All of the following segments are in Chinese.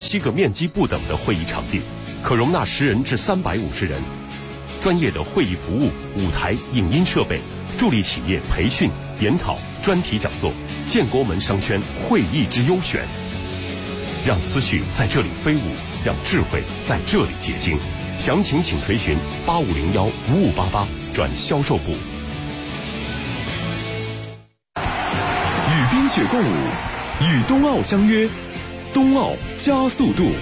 7个面积不等的会议场地，可容纳10人至350人。专业的会议服务、舞台、影音设备，助力企业培训、研讨、专题讲座，建国门商圈会议之优选。让思绪在这里飞舞，让智慧在这里结晶。详情请垂询8501-5588转销售部。 与冰雪共舞，与冬奥相约，冬奥加速度。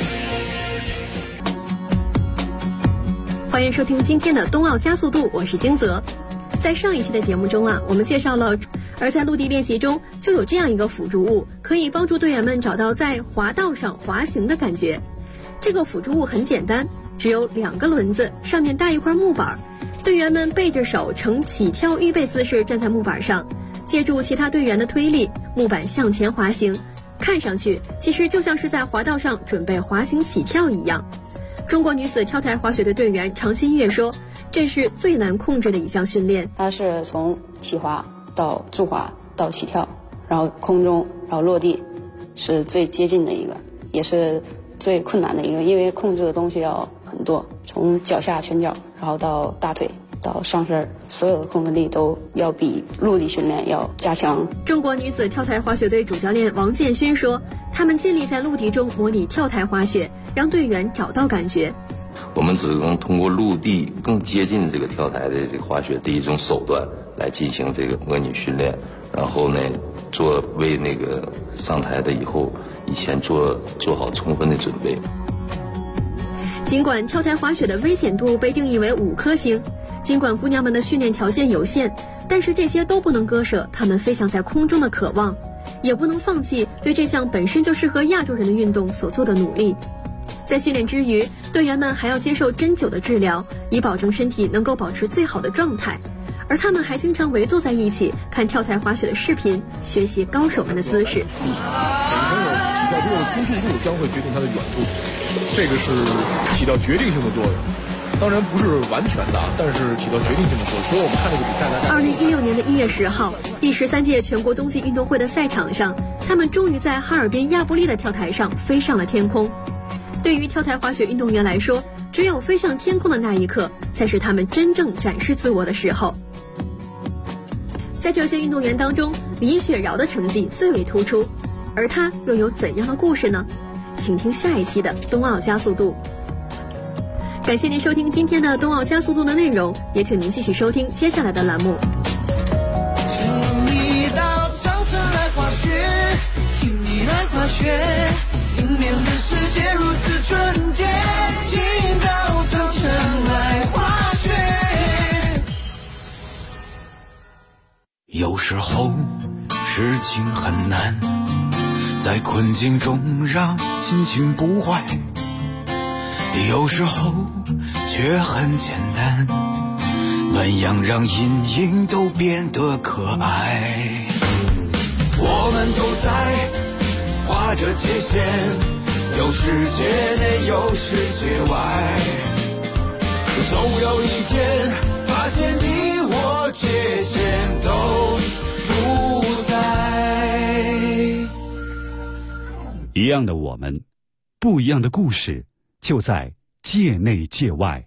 欢迎收听今天的冬奥加速度，我是金泽。在上一期的节目中我们介绍了，而在陆地练习中就有这样一个辅助物，可以帮助队员们找到在滑道上滑行的感觉。这个辅助物很简单，只有2个轮子，上面带一块木板，队员们背着手呈起跳预备姿势站在木板上，借助其他队员的推力，木板向前滑行，看上去其实就像是在滑道上准备滑行起跳一样。中国女子跳台滑雪队队员常新月说，这是最难控制的一项训练。 它是从起滑到助滑到起跳，然后空中，然后落地，是最接近的一个，也是最困难的一个，因为控制的东西要很多，从脚下拳脚，然后到大腿到上身，所有的控制力都要比陆地训练要加强。 中国女子跳台滑雪队主教练王建勋说，他们尽力在陆地中模拟跳台滑雪，让队员找到感觉。 我们只能通过陆地更接近这个跳台的这个滑雪的一种手段来进行这个模拟训练，然后呢，为那个上台的以前做好充分的准备。 尽管跳台滑雪的危险度被定义为5颗星，尽管姑娘们的训练条件有限，但是这些都不能割舍她们飞翔在空中的渴望，也不能放弃对这项本身就适合亚洲人的运动所做的努力。在训练之余，队员们还要接受针灸的治疗，以保证身体能够保持最好的状态。而他们还经常围坐在一起看跳台滑雪的视频，学习高手们的姿势。 本身有起跳之后的初速度将会决定它的远度，这个是起到决定性的作用。当然不是完全的，但是起到决定性的作用。所以我们看这个比赛呢 ，2016年的1月10号，第13届全国冬季运动会的赛场上，他们终于在哈尔滨亚布力的跳台上飞上了天空。对于跳台滑雪运动员来说，只有飞上天空的那一刻，才是他们真正展示自我的时候。在这些运动员当中，李雪荖的成绩最为突出，而她又有怎样的故事呢？请听下一期的冬奥加速度。感谢您收听今天的冬奥加速度的内容，也请您继续收听接下来的栏目。 请你到长城来滑雪，请你来滑雪，迎面的世界如此纯洁，请到长城来滑雪。 有时候事情很难，在困境中让心情不坏，有时候却很简单，暖阳让阴影都变得可爱。我们都在划着界限，有世界内有世界外，总有一天发现你我界限都不在。 一样的我们，不一样的故事，就在界内界外。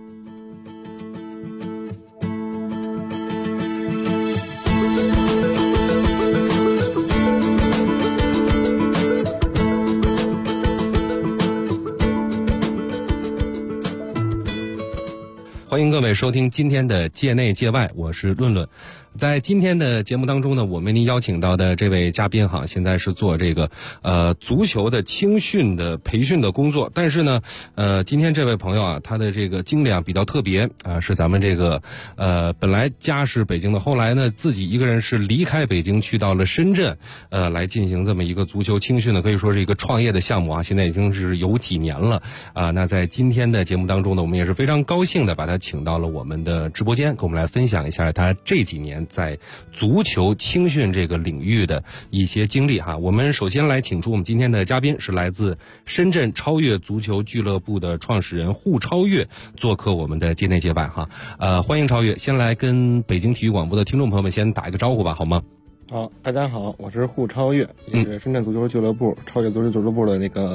欢迎各位收听今天的界内界外，我是论论。在今天的节目当中呢，我为您邀请到的这位嘉宾现在是做这个足球的青训的培训的工作，但是呢今天这位朋友他的这个经历比较特别是咱们这个本来家是北京的，后来呢自己一个人是离开北京去到了深圳来进行这么一个足球青训呢，可以说是一个创业的项目现在已经是有几年了那在今天的节目当中呢，我们也是非常高兴的把他请到了我们的直播间，跟我们来分享一下他这几年在足球青训这个领域的一些经历我们首先来请出我们今天的嘉宾，是来自深圳超越足球俱乐部的创始人户超越，做客我们的界内界外欢迎超越。先来跟北京体育广播的听众朋友们先打一个招呼吧，好吗？ 好，大家好，我是户超越，也是深圳足球俱乐部超越足球俱乐部的那个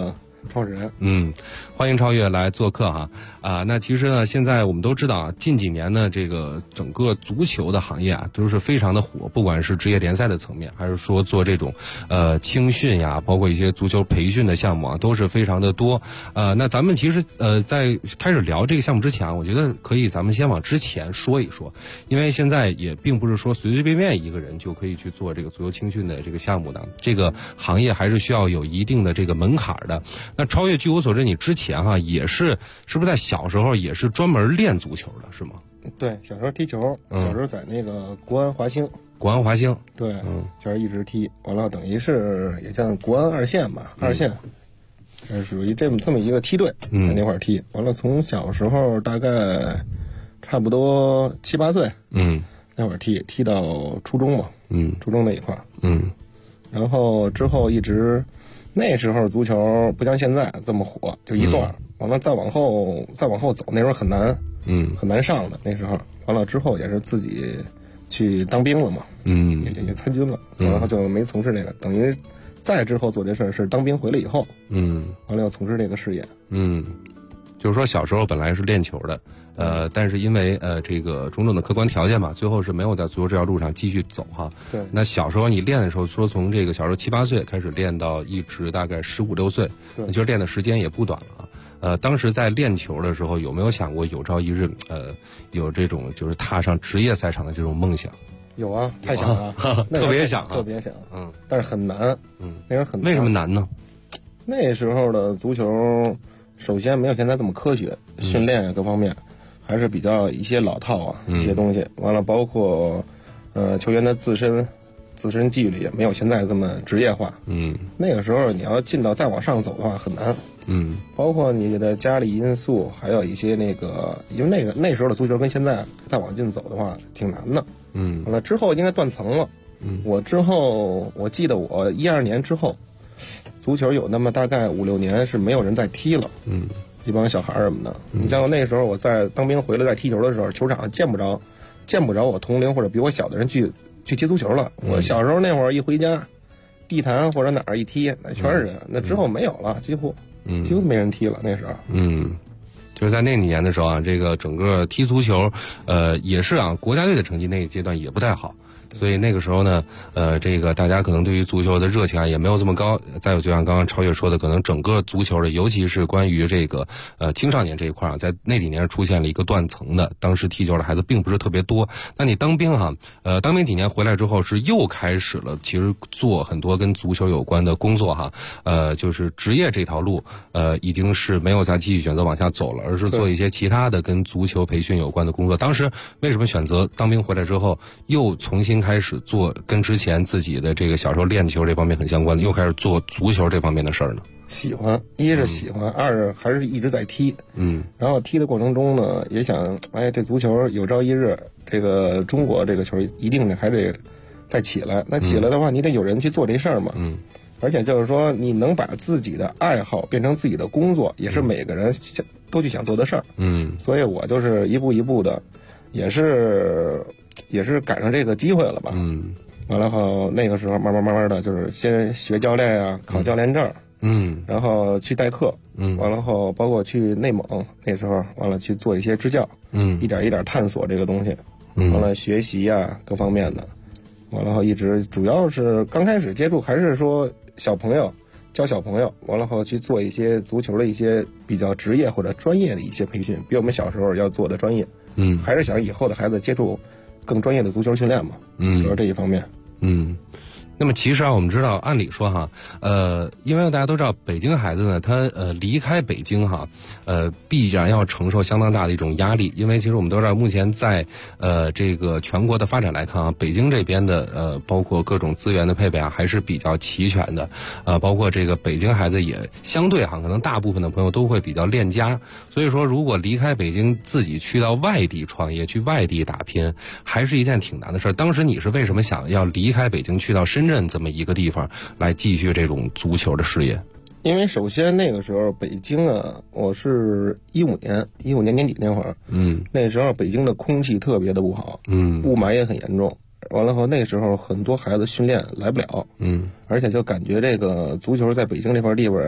创始人。 欢迎超越来做客哈。那其实呢，现在我们都知道啊，近几年呢，这个整个足球的行业啊，都是非常的火，不管是职业联赛的层面，还是说做这种青训呀，包括一些足球培训的项目啊，都是非常的多。那咱们其实在开始聊这个项目之前，我觉得可以咱们先往之前说一说，因为现在也并不是说随随便便一个人就可以去做这个足球青训的这个项目的，这个行业还是需要有一定的这个门槛的。那超越，据我所知，你之前哈也是不是在小时候也是专门练足球的，是吗？ 对，小时候踢球，小时候在那个国安华兴。对，就是一直踢，完了等于是也像国安二线吧，二线，属于这么一个梯队，在那块儿踢。完了，从小时候大概差不多7、8岁，那会儿踢到初中嘛，初中那一块儿，然后之后一直。那时候足球不像现在这么火，就一段，完了再往后走，那时候很难，很难上的那时候。完了之后也是自己去当兵了嘛，也参军了，然后就没从事这个。等于再之后做这事儿是当兵回来以后，完了要从事这个事业， 就是说小时候本来是练球的，但是因为这个种种的客观条件嘛，最后是没有在足球这条路上继续走哈。 对。 那小时候你练的时候，说从这个小时候7、8岁开始练到一直大概15、16岁，那其实练的时间也不短了啊。当时在练球的时候，有没有想过有朝一日有这种就是踏上职业赛场的这种梦想？ 有啊，太想了， 特别想， 特别想，但是很难，那时候很难。 为什么难呢？ 那时候的足球。首先没有现在这么科学，训练啊各方面还是比较一些老套啊，一些东西。完了，包括球员的自身纪律也没有现在这么职业化。那个时候你要进到再往上走的话很难。包括你的家里因素，还有一些那个，因为那时候的足球跟现在再往进走的话挺难的。完了之后应该断层了。我记得我12年之后。足球有那么大概5、6年是没有人再踢了，一帮小孩什么的。你像那时候我在当兵回来在踢球的时候，球场见不着我同龄或者比我小的人去踢足球了。我小时候那会儿一回家，地坛或者哪儿一踢，那全是人。那之后没有了，几乎没人踢了。那时候， 就是在那年的时候啊，这个整个踢足球，也是啊，国家队的成绩那个阶段也不太好。所以那个时候呢，这个大家可能对于足球的热情啊也没有这么高。再有就像刚刚超越说的，可能整个足球的，尤其是关于这个青少年这一块啊，在那几年出现了一个断层的。当时踢球的孩子并不是特别多。那你当兵哈，当兵几年回来之后是又开始了，其实做很多跟足球有关的工作哈。就是职业这条路，已经是没有再继续选择往下走了，而是做一些其他的跟足球培训有关的工作。当时为什么选择当兵回来之后又重新开始做跟之前自己的这个小时候练球这方面很相关的，又开始做足球这方面的事儿呢？ 喜欢，一是喜欢，二是还是一直在踢。然后踢的过程中呢，也想，这足球有朝一日，这个中国这个球一定还得再起来。那起来的话，你得有人去做这事儿嘛。而且就是说，你能把自己的爱好变成自己的工作，也是每个人都去想做的事儿。所以我就是一步一步的，也是赶上这个机会了吧。完了后那个时候慢慢的就是先学教练呀，考教练证。然后去代课。完了后包括去内蒙，那时候完了去做一些支教。一点一点探索这个东西。完了学习呀各方面的。完了后一直主要是刚开始接触还是说小朋友教小朋友，完了后去做一些足球的一些比较职业或者专业的一些培训，比我们小时候要做的专业。还是想以后的孩子接触更专业的足球训练嘛。主要这一方面。 那么其实啊，我们知道，按理说哈，因为大家都知道，北京孩子呢，他离开北京哈，必然要承受相当大的一种压力，因为其实我们都知道，目前在这个全国的发展来看啊，北京这边的包括各种资源的配备啊，还是比较齐全的，包括这个北京孩子也相对哈，可能大部分的朋友都会比较恋家，所以说如果离开北京，自己去到外地创业，去外地打拼，还是一件挺难的事儿。当时你是为什么想要离开北京，去到深圳这么一个地方来继续这种足球的事业？ 因为首先那个时候北京啊，我是15年年底那会儿，那时候北京的空气特别的不好，雾霾也很严重。完了后那时候很多孩子训练来不了，而且就感觉这个足球在北京这块地方啊，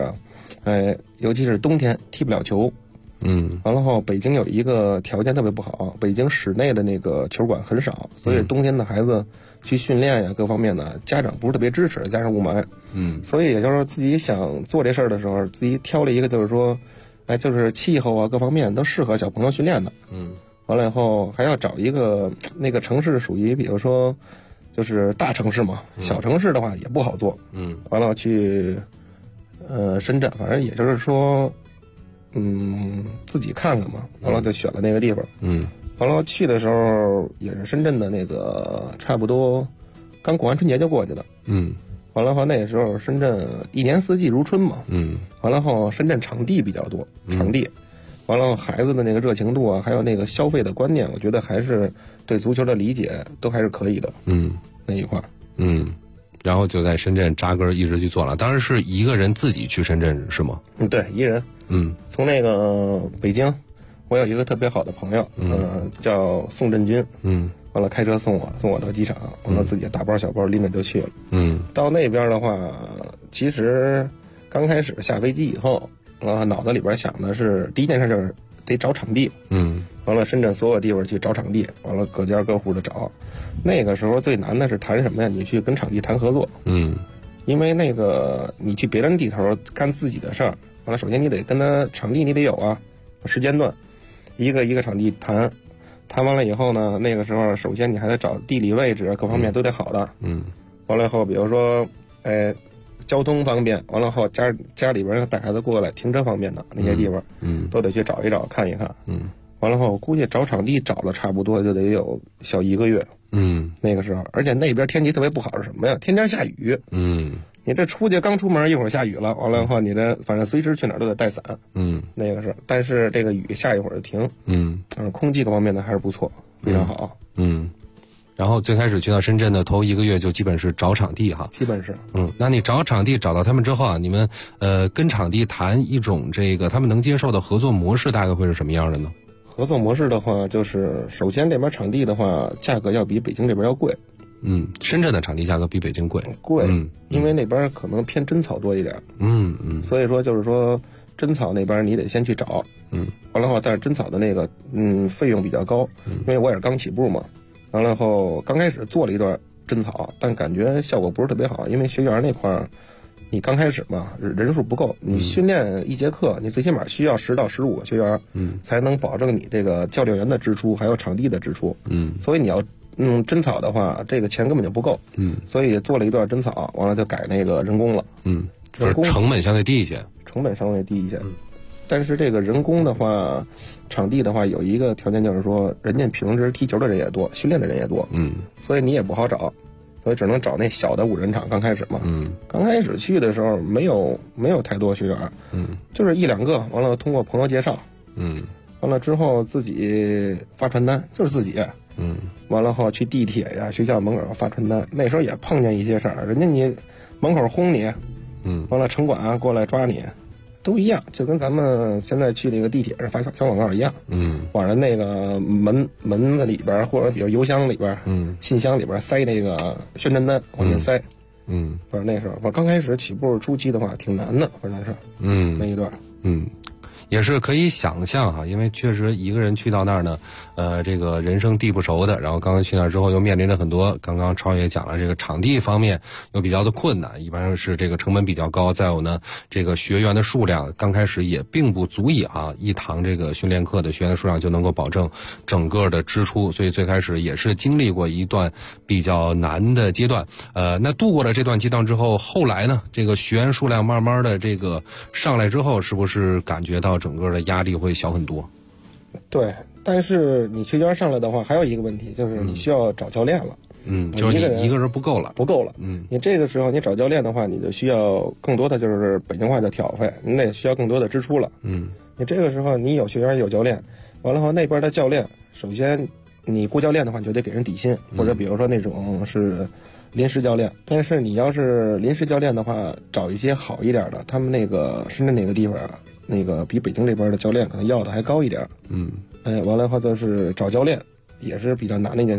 尤其是冬天踢不了球。完了后，北京有一个条件特别不好，北京室内的那个球馆很少，所以冬天的孩子去训练呀，各方面的家长不是特别支持，加上雾霾，所以也就是说自己想做这事儿的时候，自己挑了一个就是说，就是气候啊各方面都适合小朋友训练的，完了以后还要找一个那个城市属于比如说就是大城市嘛，小城市的话也不好做，完了去深圳，反正也就是说。自己看看嘛，完了就选了那个地方。完了去的时候也是深圳的那个，差不多刚过完春节就过去了。完了后那个时候深圳一年四季如春嘛。完了后深圳场地比较多，场地。完了孩子的那个热情度啊，还有那个消费的观念，我觉得还是对足球的理解都还是可以的。那一块。 然后就在深圳扎根一直去做了，当然是一个人自己去深圳是吗？ 对，一人。从那个北京，我有一个特别好的朋友，叫宋振军，完了开车送我到机场，完了自己大包小包拎着就去了。到那边的话，其实刚开始下飞机以后，脑子里边想的是第一件事就是得找场地。完了深圳所有地方去找场地，完了各家各户的找。那个时候最难的是谈什么呀？你去跟场地谈合作。因为那个你去别人地头干自己的事儿，完了首先你得跟他场地你得有啊，时间段，一个一个场地谈完了以后呢，那个时候首先你还得找地理位置各方面都得好的。完了以后比如说交通方便，完了后家里边带孩子过来停车方便的那些地方，都得去找一找看一看。完了后我估计找场地找了差不多就得有小1个月。那个时候，而且那边天气特别不好是什么呀？天天下雨。你这刚出门一会儿下雨了，完了以后你这反正随时去哪儿都得带伞。那个是，但是这个雨下一会儿就停。空气各方面的还是不错，非常好。 然后最开始去到深圳的头1个月就基本是找场地哈。 基本是。 那你找场地找到他们之后啊，你们跟场地谈一种这个他们能接受的合作模式，大概会是什么样的呢？ 合作模式的话，就是首先这边场地的话，价格要比北京这边要贵。 深圳的场地价格比北京贵。 因为那边可能偏真草多一点。所以说就是说真草那边你得先去找。完了后，但是真草的那个费用比较高，因为我也是刚起步嘛。完了后刚开始做了一段真草，但感觉效果不是特别好，因为学员那块儿你刚开始嘛人数不够，你训练一节课你最起码需要10到15个学员，才能保证你这个教练员的支出还有场地的支出。所以你要真草的话，这个钱根本就不够。所以做了一段真草，完了就改那个人工了。 就是成本相对低一些。 但是这个人工的话，场地的话有一个条件就是说，人家平时踢球的人也多，训练的人也多。所以你也不好找，所以只能找那小的5人场。刚开始嘛，刚开始去的时候没有太多学员，就是1、2个，完了通过朋友介绍，完了之后自己发传单，就是自己。完了后去地铁呀、学校门口发传单，那时候也碰见一些事儿，人家你门口轰你，完了城管过来抓你，都一样，就跟咱们现在去那个地铁上发小广告一样。往人那个门子里边，或者比如邮箱里边，信箱里边塞那个宣传单，往进塞。反正那时候我刚开始起步初期的话挺难的，反正是那一段。 也是可以想象哈，因为确实一个人去到那儿呢，这个人生地不熟的，然后刚刚去那儿之后又面临着很多，刚刚超也讲了，这个场地方面又比较的困难，一般是这个成本比较高，再有呢，这个学员的数量刚开始也并不足以一堂这个训练课的学员的数量就能够保证整个的支出，所以最开始也是经历过一段比较难的阶段。那度过了这段阶段之后，后来呢，这个学员数量慢慢的这个上来之后，是不是感觉到整个的压力会小很多？ 对，但是你学员上来的话，还有一个问题就是你需要找教练了。 就是你一个人不够了。 你这个时候你找教练的话，你就需要更多的就是北京话的挑费，你得需要更多的支出了。你这个时候你有学员有教练，完了后那边的教练，首先你雇教练的话，你就得给人底薪，或者比如说那种是临时教练。但是你要是临时教练的话，找一些好一点的，他们那个深圳那个地方那个比北京这边的教练可能要的还高一点。完了后就是找教练也是比较难的一件事。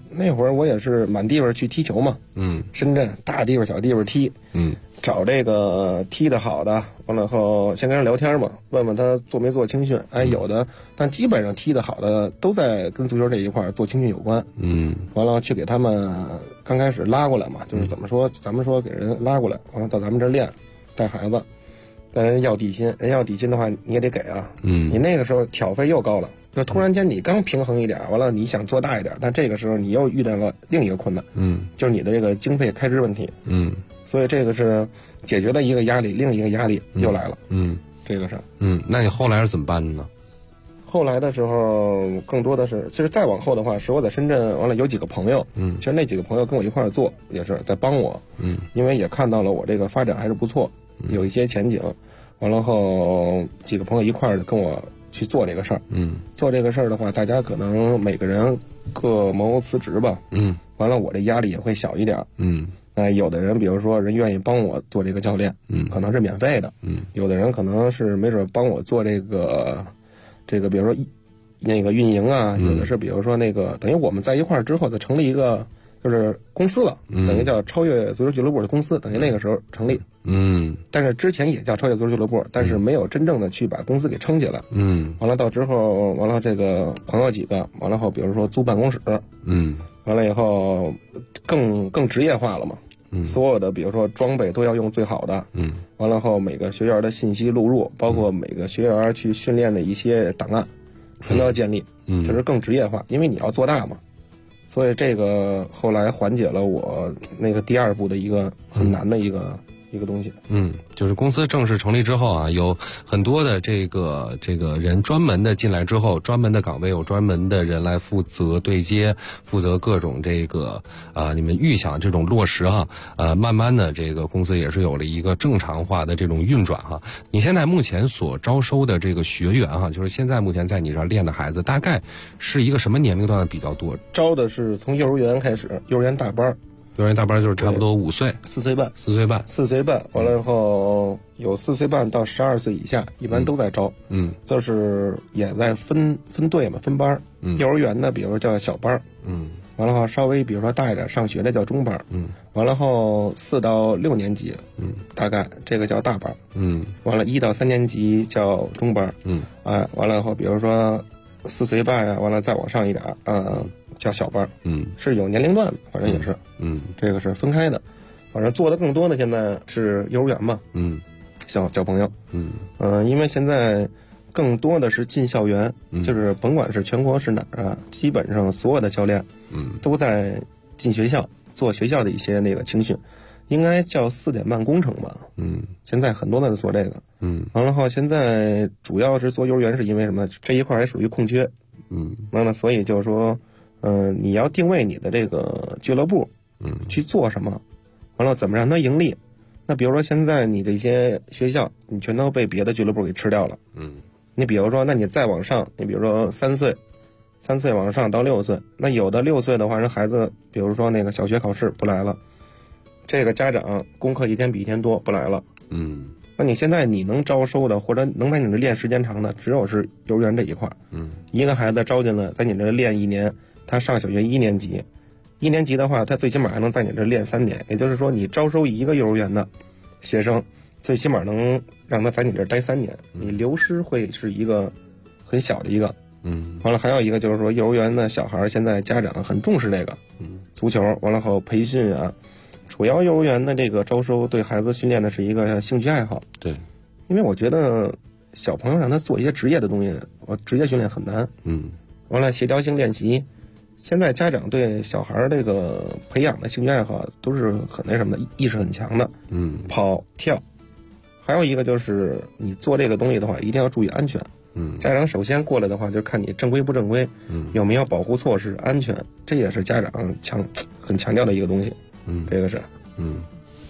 那会儿我也是满地方去踢球嘛，深圳大地方小地方踢，找这个踢得好的，完了后先跟人聊天嘛，问问他做没做青训，有的，但基本上踢得好的都在跟足球这一块做青训有关，完了去给他们刚开始拉过来嘛，就是怎么说，咱们说给人拉过来，完了到咱们这练，带孩子，但人要底薪，人要底薪的话你也得给啊，你那个时候挑费又高了。就突然间你刚平衡一点，完了你想做大一点，但这个时候你又遇到了另一个困难，就是你的这个经费开支问题，所以这个是解决了一个压力，另一个压力又来了，这个是， 那你后来是怎么办的呢？ 后来的时候更多的是，其实再往后的话，是我在深圳完了有几个朋友，其实那几个朋友跟我一块儿做，也是在帮我，因为也看到了我这个发展还是不错，有一些前景，完了后几个朋友一块儿跟我去做这个事儿，做这个事儿的话，大家可能每个人各谋辞职吧，完了我这压力也会小一点，有的人比如说人愿意帮我做这个教练，可能是免费的，有的人可能是没准帮我做这个比如说那个运营啊，有的是比如说那个等于我们在一块儿之后，再成立一个就是公司了，等于叫超越足球俱乐部的公司，等于那个时候成立，但是之前也叫超越足球俱乐部，但是没有真正的去把公司给撑起来，完了到之后，完了这个朋友几个，完了后比如说租办公室，完了以后更职业化了嘛，所有的比如说装备都要用最好的，完了后每个学员的信息录入，包括每个学员去训练的一些档案，全都要建立，就是更职业化，因为你要做大嘛。所以这个后来缓解了我那个第二步的一个很难的一个东西。 就是公司正式成立之后啊，有很多的这个人专门的进来之后，专门的岗位有专门的人来负责对接，负责各种这个你们预想这种落实哈，慢慢的这个公司也是有了一个正常化的这种运转哈。你现在目前所招收的这个学员哈，就是现在目前在你这儿练的孩子，大概是一个什么年龄段的比较多？ 招的是从幼儿园开始，幼儿园大班。 幼儿园大班就是差不多5岁、 4岁半、 4岁半， 完了以后有4岁半到12岁以下，一般都在招，就是也在分队嘛，分班，幼儿园呢，比如说叫小班，完了后稍微比如说大一点上学的叫中班，完了后4到6年级，大概这个叫大班，完了1到3年级叫中班，完了后比如说4岁半呀，完了再往上一点，叫小班，是有年龄段的，反正也是，这个是分开的，反正做的更多的现在是幼儿园嘛，小朋友，因为现在更多的是进校园，就是甭管是全国是哪儿啊，基本上所有的教练，都在进学校做学校的一些那个青训，应该叫4点半工程吧，现在很多的做这个，完了后现在主要是做幼儿园是因为什么？这一块还属于空缺，完了所以就是说。你要定位你的这个俱乐部，去做什么，完了怎么让它盈利？那比如说现在你这些学校，你全都被别的俱乐部给吃掉了，你比如说，那你再往上，你比如说3岁往上到6岁，那有的6岁的话，人孩子比如说那个小学考试不来了，这个家长功课一天比一天多不来了，那你现在你能招收的或者能在你这练时间长的，只有是幼儿园这一块，一个孩子招进来在你这练1年。他上小学1年级，1年级的话，他最起码还能在你这练3年，也就是说，你招收一个幼儿园的学生，最起码能让他在你这待3年，你流失会是一个很小的一个。完了还有一个就是说，幼儿园的小孩现在家长很重视这个，足球，完了后培训啊，主要幼儿园的这个招收对孩子训练的是一个兴趣爱好。 对， 因为我觉得小朋友让他做一些职业的东西，职业训练很难。完了协调性练习。现在家长对小孩这个培养的兴趣爱好都是很那什么的，意识很强的。跑跳，还有一个就是你做这个东西的话，一定要注意安全。家长首先过来的话，就看你正规不正规，有没有保护措施，安全，这也是家长很强调的一个东西。这个是。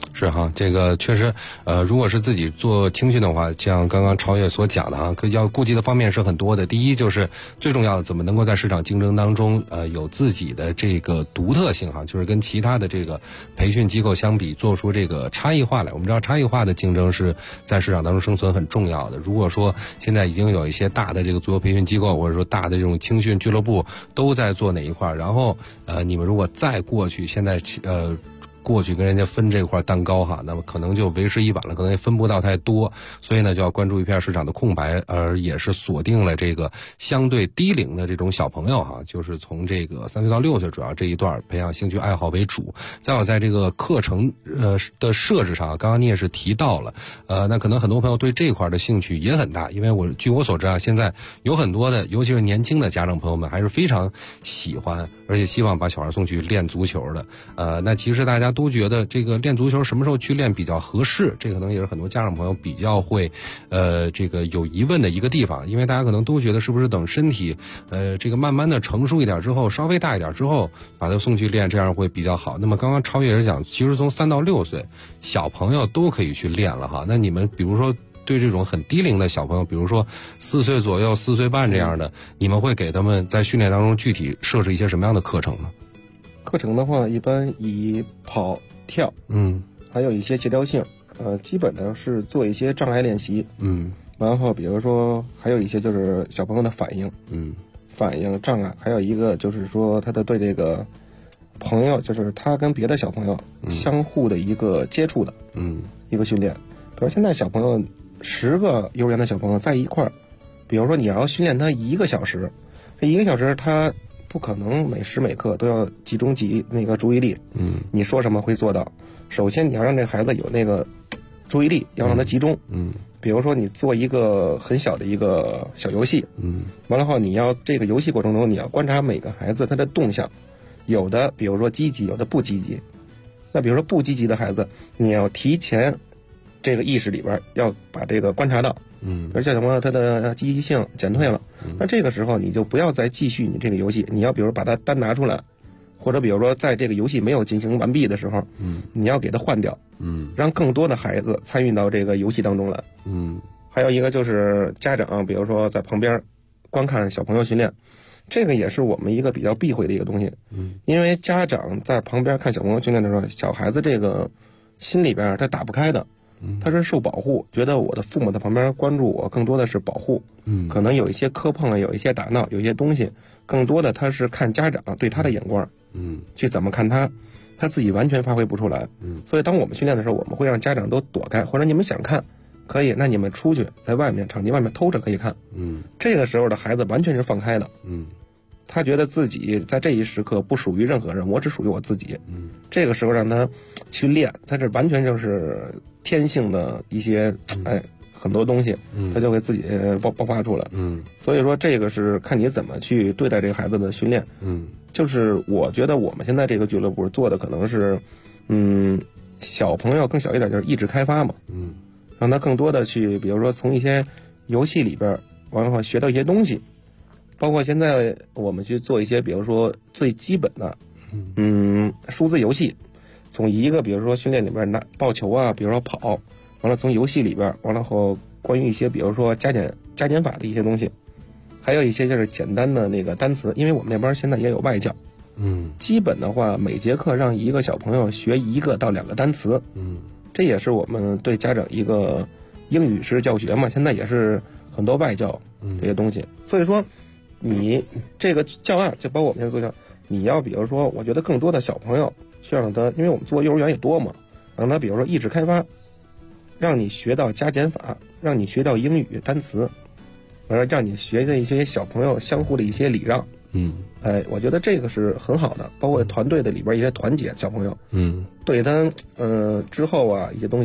是哈，这个确实，如果是自己做青训的话，像刚刚超越所讲的哈，要顾及的方面是很多的。第一就是最重要的，怎么能够在市场竞争当中，有自己的这个独特性哈，就是跟其他的这个培训机构相比，做出这个差异化来。我们知道差异化的竞争是在市场当中生存很重要的。如果说现在已经有一些大的这个足球培训机构，或者说大的这种青训俱乐部都在做哪一块，然后你们如果再过去，现在过去跟人家分这块蛋糕哈，那么可能就为时已晚了，可能也分不到太多，所以呢就要关注一片市场的空白，而也是锁定了这个相对低龄的这种小朋友哈，就是从这个3岁到6岁主要这一段培养兴趣爱好为主。再有在这个课程的设置上，刚刚你也是提到了，那可能很多朋友对这块的兴趣也很大，因为据我所知啊，现在有很多的尤其是年轻的家长朋友们还是非常喜欢而且希望把小孩送去练足球的。那其实大家都觉得这个练足球什么时候去练比较合适，这可能也是很多家长朋友比较会这个有疑问的一个地方，因为大家可能都觉得是不是等身体这个慢慢的成熟一点之后，稍微大一点之后把他送去练，这样会比较好。那么刚刚超越也是讲，其实从3到6岁小朋友都可以去练了哈。那你们比如说对这种很低龄的小朋友，比如说4岁左右、4岁半这样的，你们会给他们在训练当中具体设置一些什么样的课程呢？ 课程的话，一般以跑、跳，还有一些协调性，基本上是做一些障碍练习，然后比如说还有一些就是小朋友的反应，反应障碍，还有一个就是说他的对这个朋友，就是他跟别的小朋友相互的一个接触的，一个训练。比如现在小朋友10个幼儿园的小朋友在一块儿，比如说你要训练他1个小时，这1个小时他不可能每时每刻都要集中那个注意力，你说什么会做到。首先你要让这孩子有那个注意力，要让他集中，比如说你做一个很小的一个小游戏，完了后你要这个游戏过程中你要观察每个孩子他的动向，有的比如说积极，有的不积极。那比如说不积极的孩子，你要提前这个意识里边要把这个观察到，而且小朋友他的积极性减退了，那这个时候你就不要再继续你这个游戏，你要比如把它单拿出来，或者比如说在这个游戏没有进行完毕的时候，你要给它换掉，让更多的孩子参与到这个游戏当中来。还有一个就是家长比如说在旁边观看小朋友训练，这个也是我们一个比较避讳的一个东西，因为家长在旁边看小朋友训练的时候，小孩子这个心里边他打不开的，他是受保护，觉得我的父母在旁边关注我，更多的是保护，可能有一些磕碰，有一些打闹，有一些东西，更多的他是看家长对他的眼光，去怎么看他自己完全发挥不出来，所以当我们训练的时候，我们会让家长都躲开，或者你们想看可以，那你们出去在外面场地外面偷着可以看，这个时候的孩子完全是放开的，他觉得自己在这一时刻不属于任何人，我只属于我自己，这个时候让他去练，他这完全就是天性的一些很多东西，他就会自己爆发出来，所以说这个是看你怎么去对待这个孩子的训练，就是我觉得我们现在这个俱乐部做的可能是小朋友更小一点，就是意志开发嘛，让他更多的去比如说从一些游戏里边完了学到一些东西，包括现在我们去做一些比如说最基本的数字游戏，从一个比如说训练里边拿抱球啊，比如说跑，完了从游戏里边完了后关于一些比如说加减法的一些东西，还有一些就是简单的那个单词，因为我们那边现在也有外教，基本的话每节课让一个小朋友学1个到2个单词，这也是我们对家长一个英语式教学嘛，现在也是很多外教这些东西，所以说你这个教案就包括我们现在做教，你要比如说我觉得更多的小朋友去让他，因为我们做幼儿园也多嘛，让他比如说意志开发，让你学到加减法，让你学到英语单词，让你学的一些小朋友相互的一些礼让，我觉得这个是很好的，包括团队的里边一些团结小朋友，对他之后啊一些东西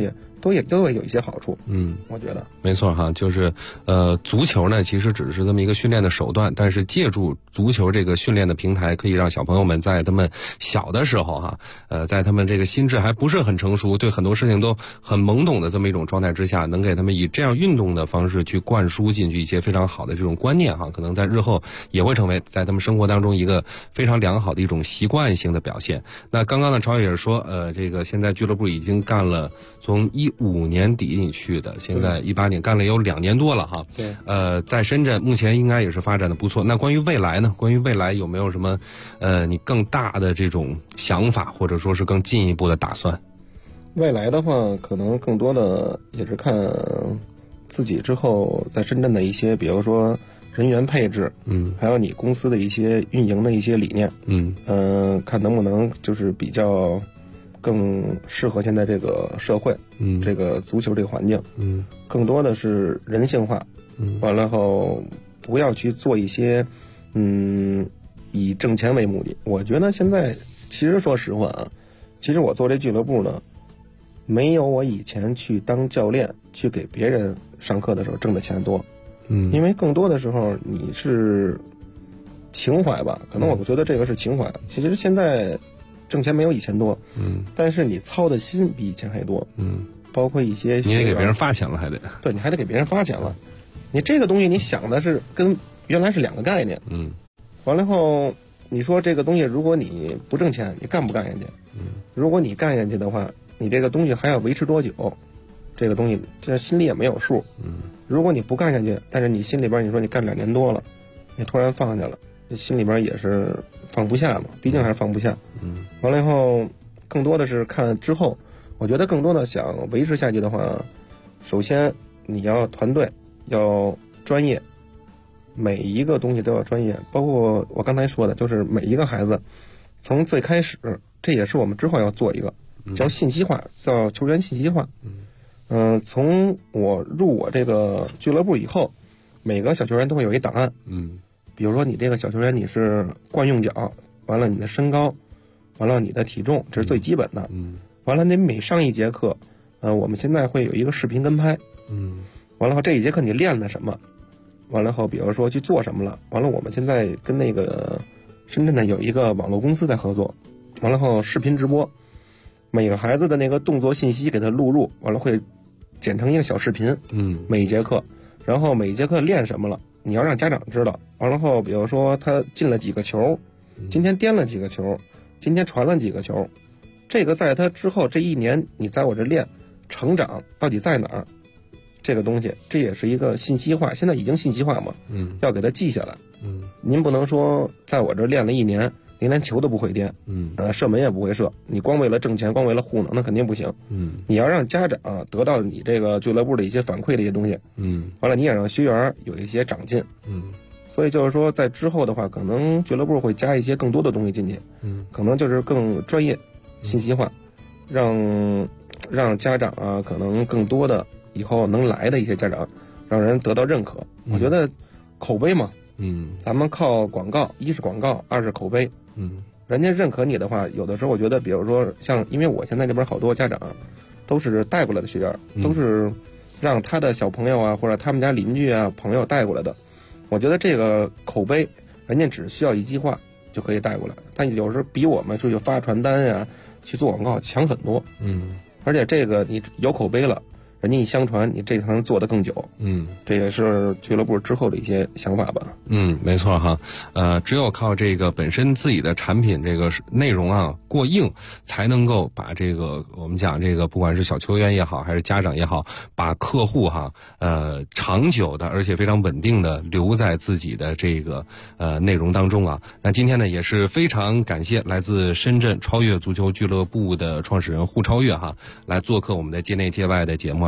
都会有一些好处。我觉得没错哈，就是足球呢其实只是这么一个训练的手段，但是借助足球这个训练的平台，可以让小朋友们在他们小的时候哈，在他们这个心智还不是很成熟，对很多事情都很懵懂的这么一种状态之下，能给他们以这样运动的方式去灌输进去一些非常好的这种观念哈，可能在日后也会成为在他们生活当中一个非常良好的一种习惯性的表现。那刚刚呢，超越也是说，这个现在俱乐部已经干了从15年底你去的，现在18年干了有2年多了哈。 对。 在深圳目前应该也是发展的不错。那关于未来呢？关于未来有没有什么你更大的这种想法，或者说是更进一步的打算？ 未来的话，可能更多的也是看自己之后在深圳的一些，比如说人员配置，还有你公司的一些运营的一些理念，看能不能就是比较更适合现在这个社会，这个足球这个环境，更多的是人性化，完了后不要去做一些以挣钱为目的。我觉得现在其实说实话啊，其实我做这俱乐部呢，没有我以前去当教练去给别人上课的时候挣的钱多。因为更多的时候你是情怀吧，可能我觉得这个是情怀。其实现在挣钱没有以前多，但是你操的心比以前还多，包括一些你得给别人发钱了，还得对，你还得给别人发钱了。你这个东西你想的是跟原来是2个概念，完了后你说这个东西如果你不挣钱，你干不干下去？如果你干下去的话，你这个东西还要维持多久？这个东西这心里也没有数。如果你不干下去，但是你心里边你说你干2年多了，你突然放下了，心里边也是放不下嘛，毕竟还是放不下。完了以后，更多的是看之后，我觉得更多的想维持下去的话，首先你要团队，要专业，每一个东西都要专业，包括我刚才说的，就是每一个孩子从最开始，这也是我们之后要做一个叫信息化，叫球员信息化。从我入我这个俱乐部以后，每个小球员都会有一档案。比如说你这个小球员你是惯用脚，完了你的身高，完了你的体重，这是最基本的。完了你每上一节课，我们现在会有一个视频跟拍。完了后这一节课你练了什么？完了后比如说去做什么了？完了我们现在跟那个深圳呢有一个网络公司在合作，完了后视频直播，每个孩子的那个动作信息给他录入，完了会剪成一个小视频，每一节课，然后每一节课练什么了，你要让家长知道。完了后，比如说他进了几个球，今天颠了几个球，今天传了几个球，这个在他之后这1年你在我这练成长到底在哪儿？这个东西，这也是一个信息化，现在已经信息化嘛，要给他记下来。您不能说在我这练了1年。您连球都不会颠，射门也不会射，你光为了挣钱，光为了糊弄，那肯定不行。你要让家长得到你这个俱乐部的一些反馈的一些东西，完了你也让学员有一些长进，所以就是说在之后的话，可能俱乐部会加一些更多的东西进去，可能就是更专业、信息化，让家长可能更多的以后能来的一些家长，让人得到认可。我觉得口碑嘛，咱们靠广告，一是广告，二是口碑。人家认可你的话，有的时候我觉得，比如说像，因为我现在这边好多家长都是带过来的学员，都是让他的小朋友啊，或者他们家邻居啊、朋友带过来的。我觉得这个口碑，人家只需要一句话就可以带过来，但有时候比我们出去发传单呀、去做广告强很多。而且这个你有口碑了，人家一相传，你这行做得更久。这也是俱乐部之后的一些想法吧。 没错哈。只有靠这个本身自己的产品这个内容过硬，才能够把这个我们讲这个不管是小球员也好，还是家长也好，把客户长久的而且非常稳定的留在自己的这个内容当中啊。那今天呢也是非常感谢来自深圳超越足球俱乐部的创始人胡超越来做客我们的界内界外的节目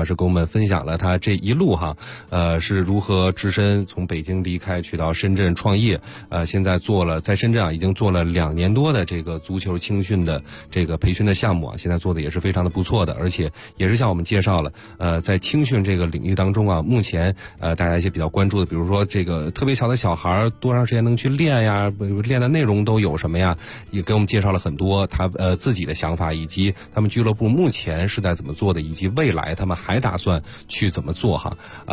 师跟我们分享了他这一路是如何只身从北京离开去到深圳创业，现在在深圳已经做了2年多的这个足球青训的这个培训的项目现在做的也是非常的不错的，而且也是向我们介绍了在青训这个领域当中目前大家一些比较关注的，比如说这个特别小的小孩多长时间能去练呀，练的内容都有什么呀，也给我们介绍了很多他自己的想法，以及他们俱乐部目前是在怎么做的，以及未来他们还打算去怎么做